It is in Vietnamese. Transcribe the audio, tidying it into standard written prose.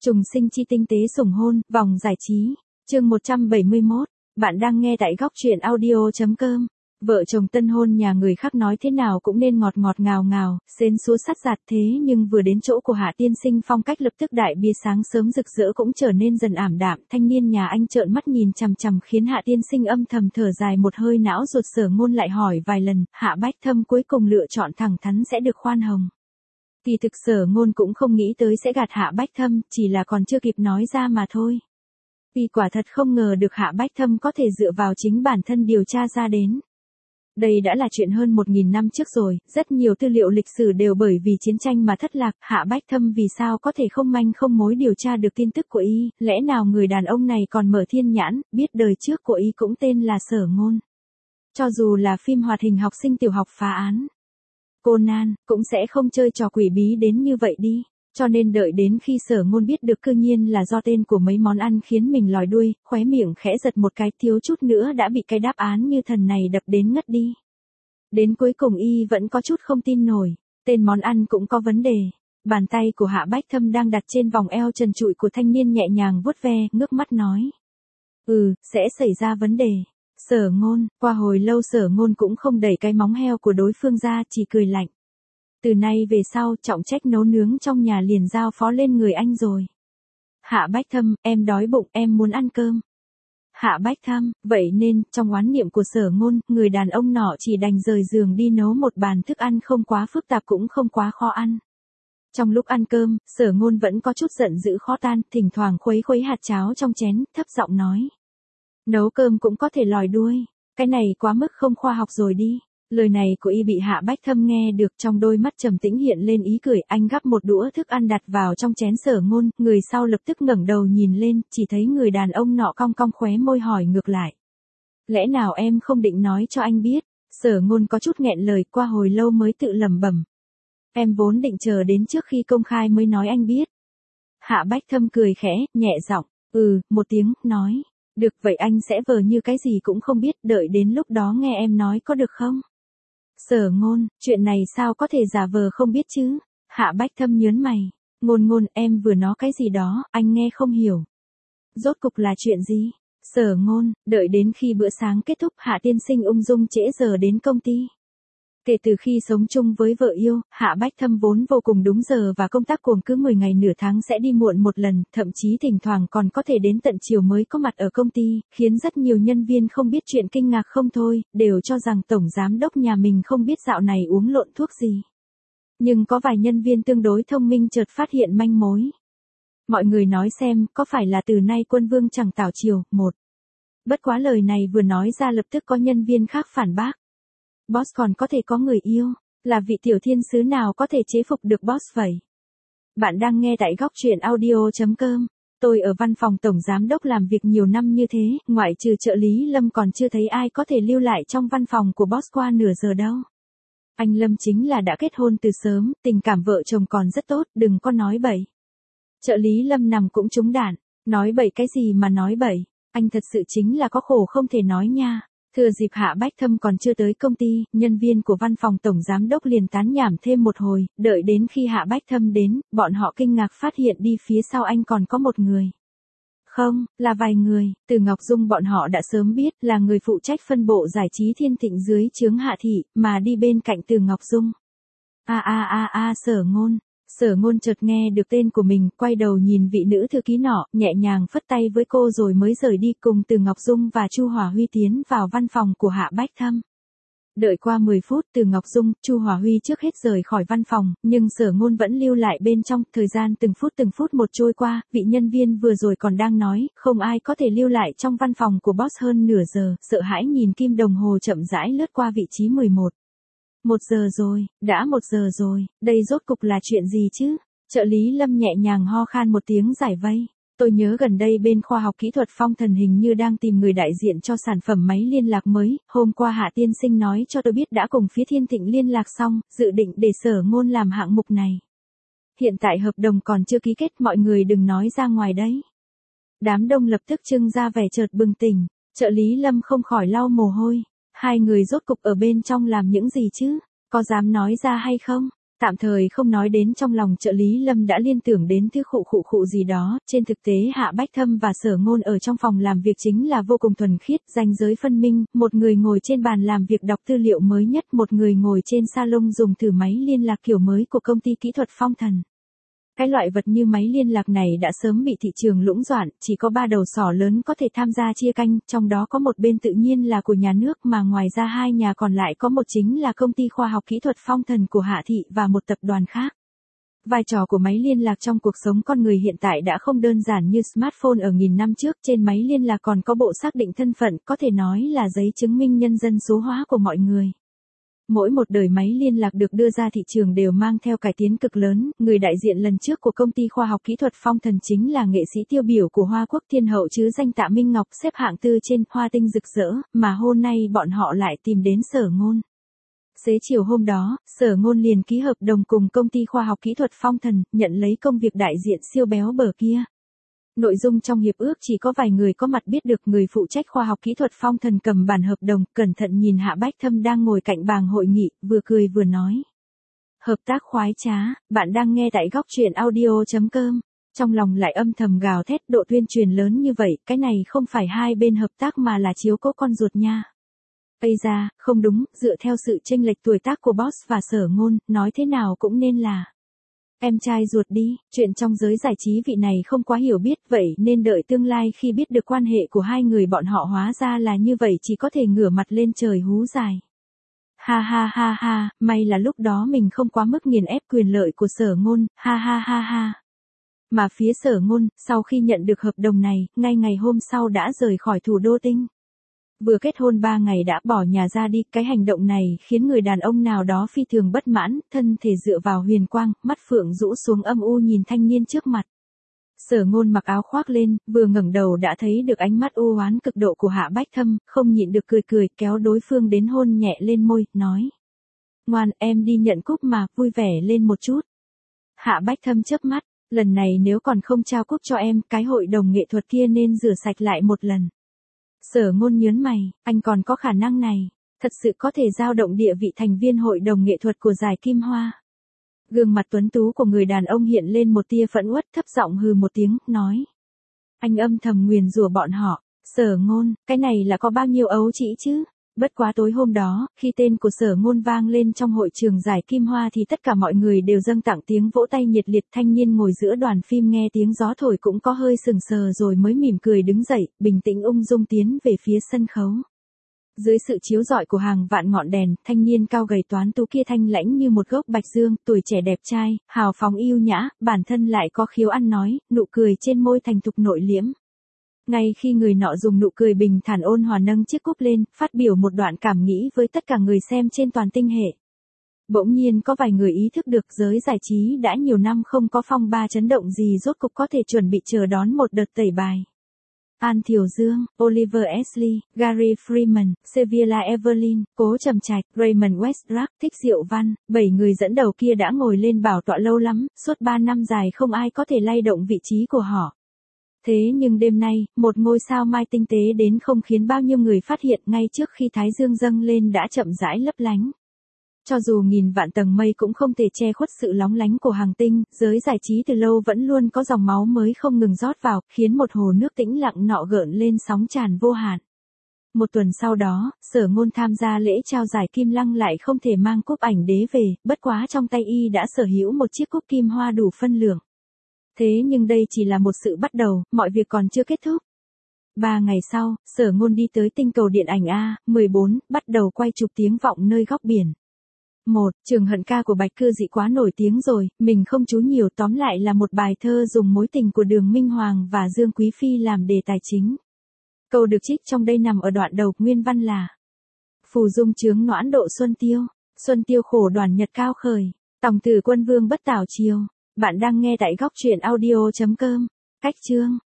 Trùng sinh chi tinh tế sủng hôn, vòng giải trí. Chương 171. Bạn đang nghe tại góc truyện audio.com. Vợ chồng tân hôn nhà người khác nói thế nào cũng nên ngọt ngọt ngào ngào, xến xúa sắt giạt thế nhưng vừa đến chỗ của Hạ tiên sinh phong cách lập tức đại bia sáng sớm rực rỡ cũng trở nên dần ảm đạm. Thanh niên nhà anh trợn mắt nhìn chằm chằm khiến Hạ tiên sinh âm thầm thở dài một hơi, não ruột Sở Ngôn lại hỏi vài lần. Hạ Bách Thâm cuối cùng lựa chọn thẳng thắn sẽ được khoan hồng. Kỳ thực Sở Ngôn cũng không nghĩ tới sẽ gạt Hạ Bách Thâm, chỉ là còn chưa kịp nói ra mà thôi. Vì quả thật không ngờ được Hạ Bách Thâm có thể dựa vào chính bản thân điều tra ra đến. Đây đã là chuyện hơn 1.000 năm trước rồi, rất nhiều tư liệu lịch sử đều bởi vì chiến tranh mà thất lạc. Hạ Bách Thâm vì sao có thể không manh không mối điều tra được tin tức của y, lẽ nào người đàn ông này còn mở thiên nhãn, biết đời trước của y cũng tên là Sở Ngôn. Cho dù là phim hoạt hình học sinh tiểu học phá án, Conan cũng sẽ không chơi trò quỷ bí đến như vậy đi. Cho nên đợi đến khi Sở Ngôn biết được cư nhiên là do tên của mấy món ăn khiến mình lòi đuôi, khóe miệng khẽ giật một cái, thiếu chút nữa đã bị cái đáp án như thần này đập đến ngất đi. Đến cuối cùng y vẫn có chút không tin nổi, tên món ăn cũng có vấn đề. Bàn tay của Hạ Bách Thâm đang đặt trên vòng eo trần trụi của thanh niên nhẹ nhàng vuốt ve, ngước mắt nói. Sẽ xảy ra vấn đề. Sở Ngôn, qua hồi lâu Sở Ngôn cũng không đẩy cái móng heo của đối phương ra, chỉ cười lạnh. Từ nay về sau, trọng trách nấu nướng trong nhà liền giao phó lên người anh rồi. Hạ Bách Thâm, em đói bụng, em muốn ăn cơm. Hạ Bách Thâm, vậy nên, trong oán niệm của Sở Ngôn, người đàn ông nọ chỉ đành rời giường đi nấu một bàn thức ăn không quá phức tạp cũng không quá khó ăn. Trong lúc ăn cơm, Sở Ngôn vẫn có chút giận dữ khó tan, thỉnh thoảng khuấy khuấy hạt cháo trong chén, thấp giọng nói. Nấu cơm cũng có thể lòi đuôi, cái này quá mức không khoa học rồi đi. Lời này của y bị Hạ Bách Thâm nghe được, trong đôi mắt trầm tĩnh hiện lên ý cười, anh gắp một đũa thức ăn đặt vào trong chén Sở Ngôn, người sau lập tức ngẩng đầu nhìn lên, chỉ thấy người đàn ông nọ cong cong khóe môi hỏi ngược lại. Lẽ nào em không định nói cho anh biết? Sở Ngôn có chút nghẹn lời, qua hồi lâu mới tự lẩm bẩm. Em vốn định chờ đến trước khi công khai mới nói anh biết. Hạ Bách Thâm cười khẽ, nhẹ giọng, một tiếng, nói. Được vậy anh sẽ vờ như cái gì cũng không biết, đợi đến lúc đó nghe em nói có được không? Sở Ngôn, chuyện này sao có thể giả vờ không biết chứ? Hạ Bách Thâm nhớn mày. Ngôn, em vừa nói cái gì đó, anh nghe không hiểu. Rốt cục là chuyện gì? Sở Ngôn, đợi đến khi bữa sáng kết thúc, Hạ tiên sinh ung dung trễ giờ đến công ty. Kể từ khi sống chung với vợ yêu, Hạ Bách Thâm vốn vô cùng đúng giờ và công tác cuồng, cứ 10 ngày nửa tháng sẽ đi muộn một lần, thậm chí thỉnh thoảng còn có thể đến tận chiều mới có mặt ở công ty, khiến rất nhiều nhân viên không biết chuyện kinh ngạc không thôi, đều cho rằng tổng giám đốc nhà mình không biết dạo này uống lộn thuốc gì. Nhưng có vài nhân viên tương đối thông minh chợt phát hiện manh mối. Mọi người nói xem, có phải là từ nay quân vương chẳng tảo triều, một. Bất quá lời này vừa nói ra lập tức có nhân viên khác phản bác. Boss còn có thể có người yêu, là vị tiểu thiên sứ nào có thể chế phục được boss vậy? Bạn đang nghe tại góc truyện audio.com. Tôi ở văn phòng tổng giám đốc làm việc nhiều năm như thế, ngoại trừ trợ lý Lâm còn chưa thấy ai có thể lưu lại trong văn phòng của boss qua nửa giờ đâu. Anh Lâm chính là đã kết hôn từ sớm, tình cảm vợ chồng còn rất tốt, đừng có nói bậy. Trợ lý Lâm nằm cũng trúng đạn, nói bậy cái gì mà nói bậy, anh thật sự chính là có khổ không thể nói nha. Thừa dịp Hạ Bách Thâm còn chưa tới công ty, nhân viên của văn phòng tổng giám đốc liền tán nhảm thêm một hồi, đợi đến khi Hạ Bách Thâm đến, bọn họ kinh ngạc phát hiện đi phía sau anh còn có một người. Không, là vài người, Từ Ngọc Dung bọn họ đã sớm biết là người phụ trách phân bộ giải trí Thiên Thịnh dưới trướng Hạ Thị, mà đi bên cạnh Từ Ngọc Dung. Sở Ngôn. Sở Ngôn chợt nghe được tên của mình, quay đầu nhìn vị nữ thư ký nọ, nhẹ nhàng phất tay với cô rồi mới rời đi cùng Từ Ngọc Dung và Chu Hòa Huy tiến vào văn phòng của Hạ Bách Thâm. Đợi qua 10 phút, Từ Ngọc Dung, Chu Hòa Huy trước hết rời khỏi văn phòng, nhưng Sở Ngôn vẫn lưu lại bên trong, thời gian từng phút một trôi qua, vị nhân viên vừa rồi còn đang nói, không ai có thể lưu lại trong văn phòng của boss hơn nửa giờ, sợ hãi nhìn kim đồng hồ chậm rãi lướt qua vị trí 11. 1 giờ rồi, đã 1 giờ rồi, đây rốt cục là chuyện gì chứ? Trợ lý Lâm nhẹ nhàng ho khan một tiếng giải vây. Tôi nhớ gần đây bên khoa học kỹ thuật Phong Thần hình như đang tìm người đại diện cho sản phẩm máy liên lạc mới, hôm qua Hạ tiên sinh nói cho tôi biết đã cùng phía Thiên Thịnh liên lạc xong, dự định để Sở Ngôn làm hạng mục này. Hiện tại hợp đồng còn chưa ký kết, mọi người đừng nói ra ngoài đấy. Đám đông lập tức trưng ra vẻ chợt bừng tỉnh, trợ lý Lâm không khỏi lau mồ hôi. Hai người rốt cục ở bên trong làm những gì chứ? Có dám nói ra hay không? Tạm thời không nói đến trong lòng trợ lý Lâm đã liên tưởng đến thứ khụ gì đó, trên thực tế Hạ Bách Thâm và Sở Ngôn ở trong phòng làm việc chính là vô cùng thuần khiết, ranh giới phân minh, một người ngồi trên bàn làm việc đọc tư liệu mới nhất, một người ngồi trên salon dùng thử máy liên lạc kiểu mới của công ty kỹ thuật Phong Thần. Cái loại vật như máy liên lạc này đã sớm bị thị trường lũng đoạn, chỉ có 3 đầu sỏ lớn có thể tham gia chia canh, trong đó có một bên tự nhiên là của nhà nước mà ngoài ra 2 nhà còn lại có một chính là công ty khoa học kỹ thuật Phong Thần của Hạ Thị và một tập đoàn khác. Vai trò của máy liên lạc trong cuộc sống con người hiện tại đã không đơn giản như smartphone ở nghìn năm trước, trên máy liên lạc còn có bộ xác định thân phận, có thể nói là giấy chứng minh nhân dân số hóa của mọi người. Mỗi một đời máy liên lạc được đưa ra thị trường đều mang theo cải tiến cực lớn, người đại diện lần trước của công ty khoa học kỹ thuật Phong Thần chính là nghệ sĩ tiêu biểu của Hoa Quốc Thiên Hậu chứ danh Tạ Minh Ngọc xếp hạng 4 trên Hoa Tinh Rực Rỡ, mà hôm nay bọn họ lại tìm đến Sở Ngôn. Xế chiều hôm đó, Sở Ngôn liền ký hợp đồng cùng công ty khoa học kỹ thuật Phong Thần, nhận lấy công việc đại diện siêu béo bở kia. Nội dung trong hiệp ước chỉ có vài người có mặt biết được, người phụ trách khoa học kỹ thuật Phong Thần cầm bản hợp đồng, cẩn thận nhìn Hạ Bách Thâm đang ngồi cạnh bàn hội nghị, vừa cười vừa nói. Hợp tác khoái trá, bạn đang nghe tại góc truyện audio.com. Trong lòng lại âm thầm gào thét, độ tuyên truyền lớn như vậy, cái này không phải hai bên hợp tác mà là chiếu cố con ruột nha. Ây da, không đúng, dựa theo sự chênh lệch tuổi tác của Boss và Sở Ngôn, nói thế nào cũng nên là em trai ruột đi. Chuyện trong giới giải trí vị này không quá hiểu biết, vậy nên đợi tương lai khi biết được quan hệ của hai người bọn họ hóa ra là như vậy chỉ có thể ngửa mặt lên trời hú dài. Ha ha ha ha, may là lúc đó mình không quá mức nghiền ép quyền lợi của Sở Ngôn, ha ha ha ha. Mà phía Sở Ngôn, sau khi nhận được hợp đồng này, ngay ngày hôm sau đã rời khỏi thủ đô Tinh. Vừa kết hôn 3 ngày đã bỏ nhà ra đi, cái hành động này khiến người đàn ông nào đó phi thường bất mãn, thân thể dựa vào huyền quang, mắt phượng rũ xuống âm u nhìn thanh niên trước mặt. Sở Ngôn mặc áo khoác lên, vừa ngẩng đầu đã thấy được ánh mắt u oán cực độ của Hạ Bách Thâm, không nhịn được cười, kéo đối phương đến hôn nhẹ lên môi, nói. Ngoan, em đi nhận cúp mà, vui vẻ lên một chút. Hạ Bách Thâm chớp mắt, lần này nếu còn không trao cúp cho em, cái hội đồng nghệ thuật kia nên rửa sạch lại một lần. Sở Ngôn nhớn mày, anh còn có khả năng này, thật sự có thể dao động địa vị thành viên hội đồng nghệ thuật của giải Kim Hoa. Gương mặt tuấn tú của người đàn ông hiện lên một tia phẫn uất, thấp giọng hừ một tiếng, nói. Anh âm thầm nguyền rủa bọn họ. Sở Ngôn, cái này là có bao nhiêu ấu trĩ chứ? Bất quá tối hôm đó, khi tên của Sở Ngôn vang lên trong hội trường giải Kim Hoa thì tất cả mọi người đều dâng tặng tiếng vỗ tay nhiệt liệt. Thanh niên ngồi giữa đoàn phim nghe tiếng gió thổi cũng có hơi sừng sờ rồi mới mỉm cười đứng dậy, bình tĩnh ung dung tiến về phía sân khấu. Dưới sự chiếu rọi của hàng vạn ngọn đèn, thanh niên cao gầy toán tú kia thanh lãnh như một gốc bạch dương, tuổi trẻ đẹp trai, hào phóng yêu nhã, bản thân lại có khiếu ăn nói, nụ cười trên môi thành thục nội liễm. Ngay khi người nọ dùng nụ cười bình thản ôn hòa nâng chiếc cúp lên, phát biểu một đoạn cảm nghĩ với tất cả người xem trên toàn tinh hệ. Bỗng nhiên có vài người ý thức được giới giải trí đã nhiều năm không có phong ba chấn động gì rốt cục có thể chuẩn bị chờ đón một đợt tẩy bài. An Thiều Dương, Oliver Ashley, Gary Freeman, Sevilla Evelyn, Cố Trầm Trạch, Raymond Westbrook, Thích Diệu Văn, 7 người dẫn đầu kia đã ngồi lên bảo tọa lâu lắm, suốt 3 năm dài không ai có thể lay động vị trí của họ. Thế nhưng đêm nay, một ngôi sao mai tinh tế đến không khiến bao nhiêu người phát hiện ngay trước khi thái dương dâng lên đã chậm rãi lấp lánh. Cho dù nghìn vạn tầng mây cũng không thể che khuất sự lóng lánh của hàng tinh, giới giải trí từ lâu vẫn luôn có dòng máu mới không ngừng rót vào, khiến một hồ nước tĩnh lặng nọ gợn lên sóng tràn vô hạn. Một tuần sau đó, Sở Ngôn tham gia lễ trao giải Kim Lăng lại không thể mang cúp ảnh đế về, bất quá trong tay y đã sở hữu một chiếc cúp kim hoa đủ phân lượng. Thế nhưng đây chỉ là một sự bắt đầu, mọi việc còn chưa kết thúc. 3 ngày sau, Sở Ngôn đi tới tinh cầu điện ảnh A14, bắt đầu quay chụp Tiếng Vọng Nơi Góc Biển. Trường Hận ca của Bạch Cư Dị quá nổi tiếng rồi, mình không chú nhiều, tóm lại là một bài thơ dùng mối tình của Đường Minh Hoàng và Dương Quý Phi làm đề tài chính. Câu được trích trong đây nằm ở đoạn đầu, nguyên văn là: Phù dung chướng noãn độ xuân tiêu khổ đoàn nhật cao khởi, tòng tử quân vương bất tảo chiều. Bạn đang nghe tại góc truyện audio.com. Cách chương